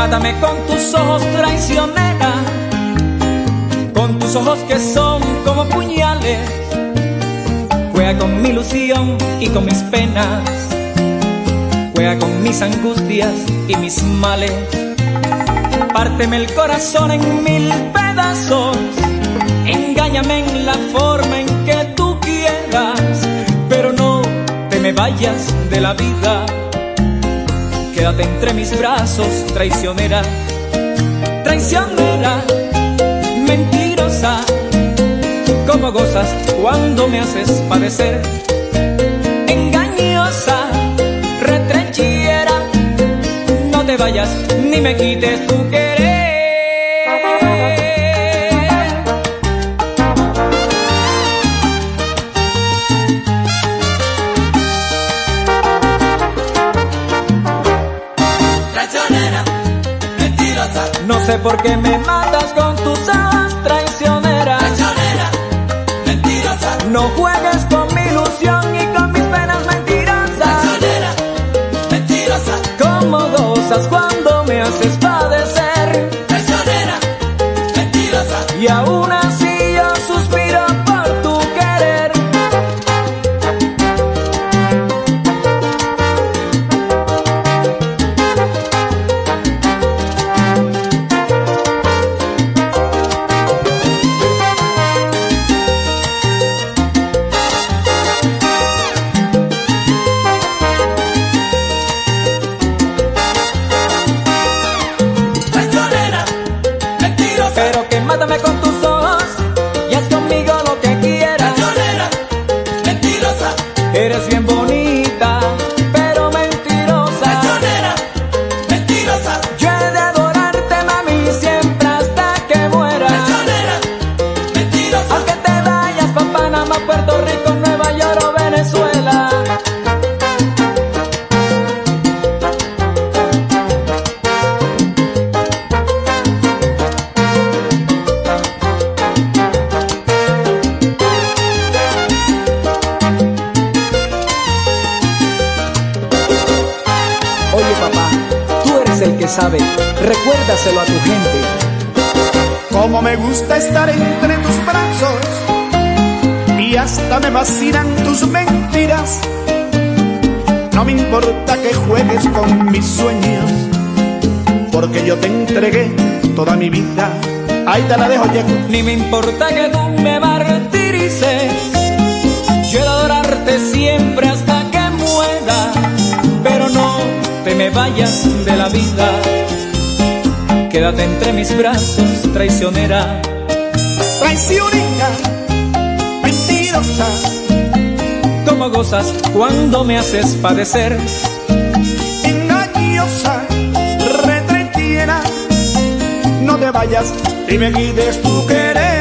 Mátame con tus ojos, traicionera, con tus ojos que son como puñales. Juega con mi ilusión y con mis penas, juega con mis angustias y mis males. Párteme el corazón en mil pedazos, engáñame en la forma en que tú quieras, pero no te me vayas de la vida. Quédate entre mis brazos, traicionera, traicionera, mentirosa. Cómo gozas cuando me haces padecer, engañosa, retrechera. No te vayas ni me quites tu querer. Traicionera, mentirosa. No sé por qué me matas con tus ojos, traicionera. Traicionera, mentirosa. No juegues con mi ilusión y con mis penas mentirosas. Traicionera, mentirosa. Cómo gozas cuando me haces padecer. Traicionera, mentirosa. Y aún así yo suspiro por tu querer. Traicionera, mentirosa. Pero que mátame con tus ojos y haz conmigo lo que quieras. Traicionera, mentirosa. Eres bien bonita, pero mentirosa. Traicionera, mentirosa. Yo he de adorarte, mami, siempre hasta que muera. Traicionera, mentirosa. Aunque te vayas pa' Panamá, Puerto Rico, Nueva York o Venezuela. Oye papá, tú eres el que sabe, recuérdaselo a tu gente. Como me gusta estar entre tus brazos y hasta me fascinan tus mentiras. No me importa que juegues con mis sueños, porque yo te entregué toda mi vida. Ahí te la dejo, Yeco. Ni me importa que tú me martirices, yo he de adorarte siempre hasta que muera. Pero no te me vayas de la vida, quédate entre mis brazos, traicionera. Traicionera, mentirosa. Cómo gozas cuando me haces padecer, Engañosa, retretiera. No te vayas y me quites tu querer.